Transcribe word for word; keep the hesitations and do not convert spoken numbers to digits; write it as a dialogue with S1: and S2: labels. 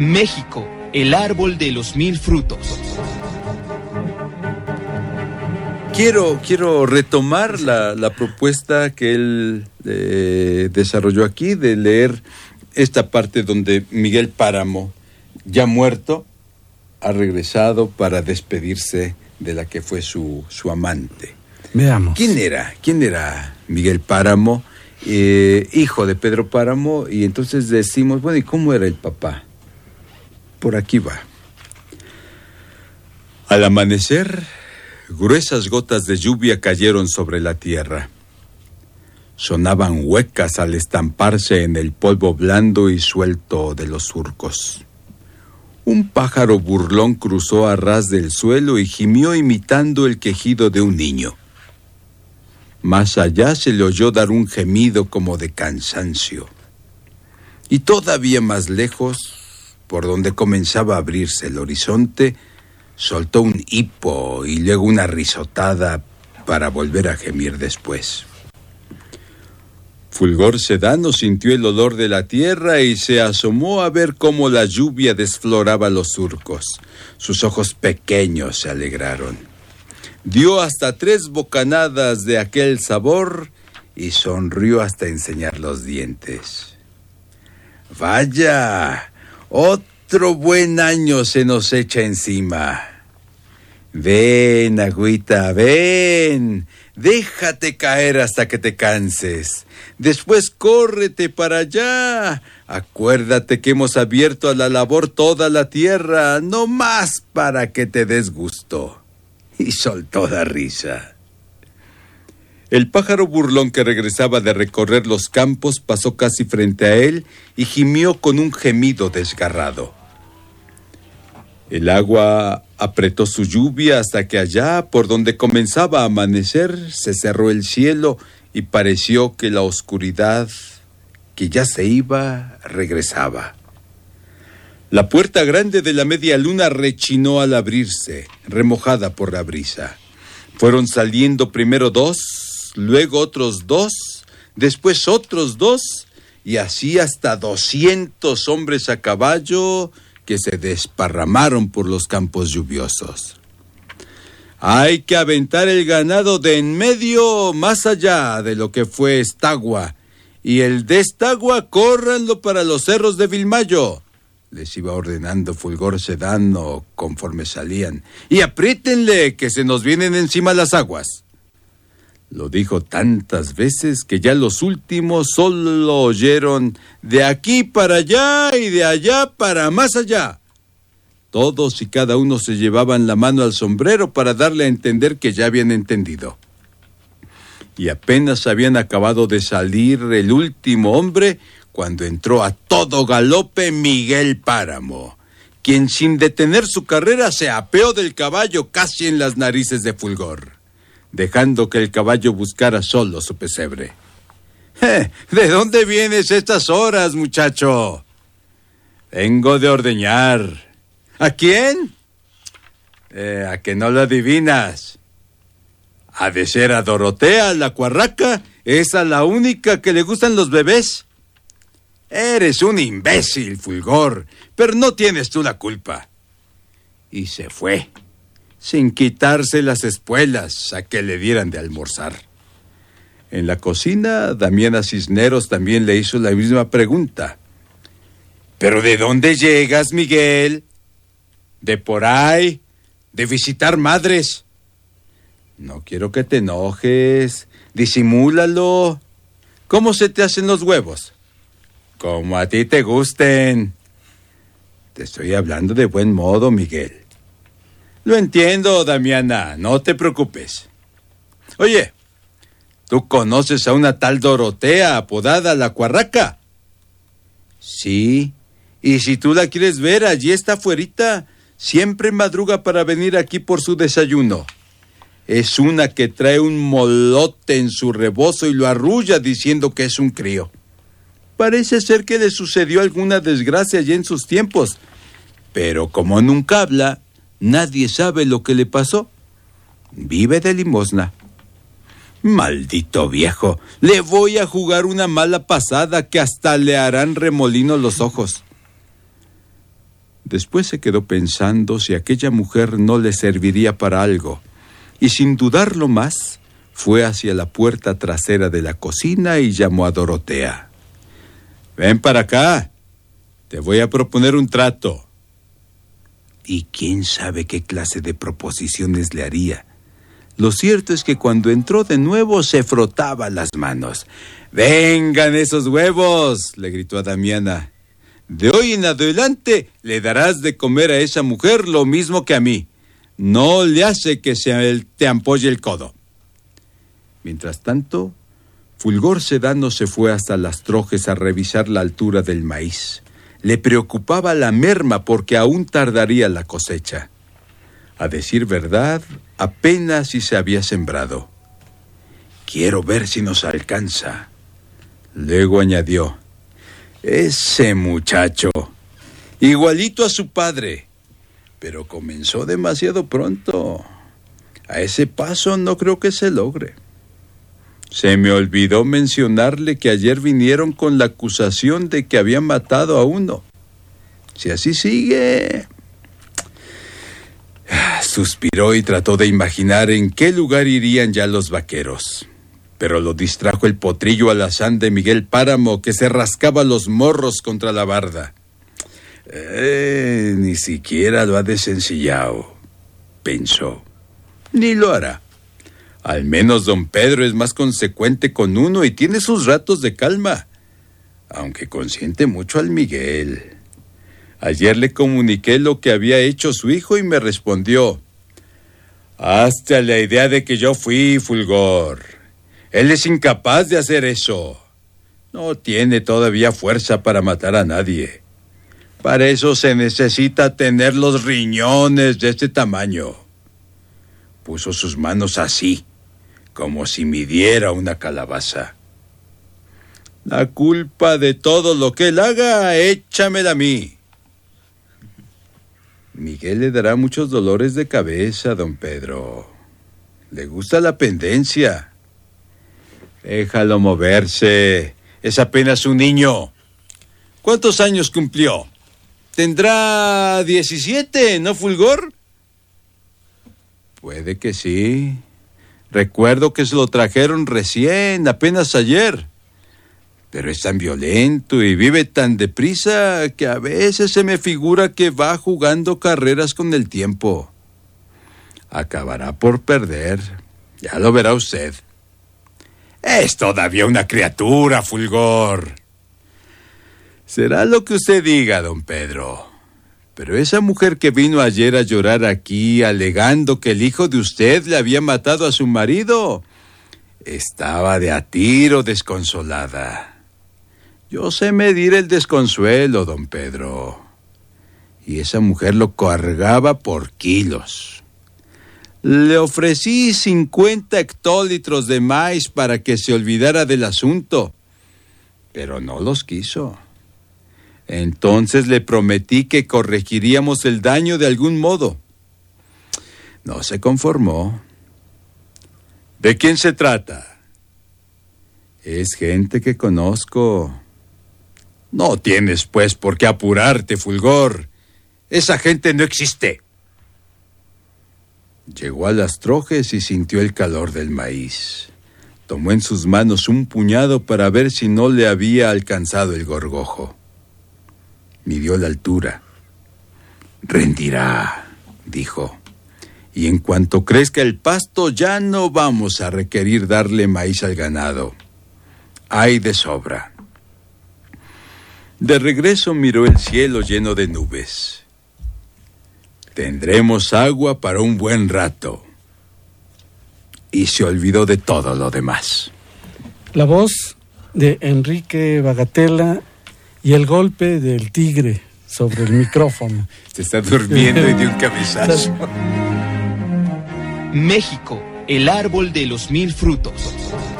S1: México, el árbol de los mil frutos.
S2: Quiero, quiero retomar la, la propuesta que él eh, desarrolló aquí de leer esta parte donde Miguel Páramo, ya muerto, ha regresado para despedirse de la que fue su, su amante.
S3: Veamos.
S2: ¿Quién era? ¿Quién era Miguel Páramo? Eh, hijo de Pedro Páramo, y entonces decimos, bueno, ¿y cómo era el papá? Por aquí va. Al amanecer, gruesas gotas de lluvia cayeron sobre la tierra. Sonaban huecas al estamparse en el polvo blando y suelto de los surcos. Un pájaro burlón cruzó a ras del suelo y gimió imitando el quejido de un niño. Más allá se le oyó dar un gemido como de cansancio. Y todavía más lejos, por donde comenzaba a abrirse el horizonte, soltó un hipo y luego una risotada para volver a gemir después. Fulgor Sedano sintió el olor de la tierra y se asomó a ver cómo la lluvia desfloraba los surcos. Sus ojos pequeños se alegraron. Dio hasta tres bocanadas de aquel sabor y sonrió hasta enseñar los dientes. ¡Vaya! Otro buen año se nos echa encima. Ven, agüita, ven. Déjate caer hasta que te canses. Después córrete para allá. Acuérdate que hemos abierto a la labor toda la tierra, no más para que te des gusto. Y soltó la risa. El pájaro burlón que regresaba de recorrer los campos pasó casi frente a él y gimió con un gemido desgarrado. El agua apretó su lluvia hasta que allá, por donde comenzaba a amanecer, se cerró el cielo y pareció que la oscuridad, que ya se iba, regresaba. La puerta grande de la media luna rechinó al abrirse, remojada por la brisa. Fueron saliendo primero dos, luego otros dos, después otros dos, y así hasta doscientos hombres a caballo que se desparramaron por los campos lluviosos. Hay que aventar el ganado de en medio más allá de lo que fue Estagua, y el de Estagua córranlo para los cerros de Vilmayo, les iba ordenando Fulgor Sedano conforme salían, y apriétenle que se nos vienen encima las aguas. Lo dijo tantas veces que ya los últimos solo oyeron de aquí para allá y de allá para más allá. Todos y cada uno se llevaban la mano al sombrero para darle a entender que ya habían entendido. Y apenas habían acabado de salir el último hombre cuando entró a todo galope Miguel Páramo, quien sin detener su carrera se apeó del caballo casi en las narices de Fulgor, dejando que el caballo buscara solo su pesebre. Eh, ¿De dónde vienes estas horas, muchacho? Vengo de ordeñar. ¿A quién? Eh, ¿A que no lo adivinas? Ha de ser a Dorotea, la cuarraca, esa la única que le gustan los bebés. Eres un imbécil, Fulgor, pero no tienes tú la culpa. Y se fue, sin quitarse las espuelas a que le dieran de almorzar. En la cocina, Damiana Cisneros también le hizo la misma pregunta. ¿Pero de dónde llegas, Miguel? ¿De por ahí? ¿De visitar madres? No quiero que te enojes. Disimúlalo. ¿Cómo se te hacen los huevos? Como a ti te gusten. Te estoy hablando de buen modo, Miguel. Lo entiendo, Damiana, no te preocupes. Oye, ¿tú conoces a una tal Dorotea apodada la Cuarraca? Sí, y si tú la quieres ver, allí está afuerita. Siempre madruga para venir aquí por su desayuno. Es una que trae un molote en su rebozo y lo arrulla diciendo que es un crío. Parece ser que le sucedió alguna desgracia allí en sus tiempos, pero como nunca habla, nadie sabe lo que le pasó. Vive de limosna. Maldito viejo, le voy a jugar una mala pasada que hasta le harán remolino los ojos. Después se quedó pensando si aquella mujer no le serviría para algo, y sin dudarlo más, fue hacia la puerta trasera de la cocina y llamó a Dorotea. «Ven para acá, te voy a proponer un trato». Y quién sabe qué clase de proposiciones le haría. Lo cierto es que cuando entró de nuevo se frotaba las manos. «¡Vengan esos huevos!», le gritó a Damiana. «De hoy en adelante le darás de comer a esa mujer lo mismo que a mí. No le hace que se te ampolle el codo». Mientras tanto, Fulgor Sedano se fue hasta Las Trojes a revisar la altura del maíz. Le preocupaba la merma porque aún tardaría la cosecha. A decir verdad, apenas si se había sembrado. «Quiero ver si nos alcanza». Luego añadió: «Ese muchacho, igualito a su padre, pero comenzó demasiado pronto. A ese paso no creo que se logre». Se me olvidó mencionarle que ayer vinieron con la acusación de que habían matado a uno. Si así sigue... Suspiró y trató de imaginar en qué lugar irían ya los vaqueros. Pero lo distrajo el potrillo alazán de Miguel Páramo, que se rascaba los morros contra la barda. Eh, ni siquiera lo ha desencillado, pensó. Ni lo hará. Al menos don Pedro es más consecuente con uno y tiene sus ratos de calma, aunque consiente mucho al Miguel. Ayer le comuniqué lo que había hecho su hijo y me respondió: «Hazte a la idea de que yo fui, Fulgor. Él es incapaz de hacer eso. No tiene todavía fuerza para matar a nadie. Para eso se necesita tener los riñones de este tamaño». Puso sus manos así, como si midiera una calabaza. «La culpa de todo lo que él haga, échamela a mí». Miguel le dará muchos dolores de cabeza, don Pedro. Le gusta la pendencia. Déjalo moverse. Es apenas un niño. ¿Cuántos años cumplió? Tendrá diecisiete, ¿no, Fulgor? Puede que sí. Recuerdo que se lo trajeron recién, apenas ayer. Pero es tan violento y vive tan deprisa que a veces se me figura que va jugando carreras con el tiempo. Acabará por perder. Ya lo verá usted. Es todavía una criatura, Fulgor. Será lo que usted diga, don Pedro. Pero esa mujer que vino ayer a llorar aquí, alegando que el hijo de usted le había matado a su marido, estaba de a tiro desconsolada. Yo sé medir el desconsuelo, don Pedro. Y esa mujer lo cargaba por kilos. Le ofrecí cincuenta hectolitros de maíz para que se olvidara del asunto, pero no los quiso. Entonces le prometí que corregiríamos el daño de algún modo. No se conformó. ¿De quién se trata? Es gente que conozco. No tienes, pues, por qué apurarte, Fulgor. Esa gente no existe. Llegó a Las Trojes y sintió el calor del maíz. Tomó en sus manos un puñado para ver si no le había alcanzado el gorgojo. Midió la altura. «Rendirá», dijo. «Y en cuanto crezca el pasto, ya no vamos a requerir darle maíz al ganado. Hay de sobra». De regreso miró el cielo lleno de nubes. «Tendremos agua para un buen rato». Y se olvidó de todo lo demás.
S3: La voz de Enrique Bagatela y el golpe del tigre sobre el micrófono.
S2: Se está durmiendo y de un cabezazo.
S1: México, el árbol de los mil frutos.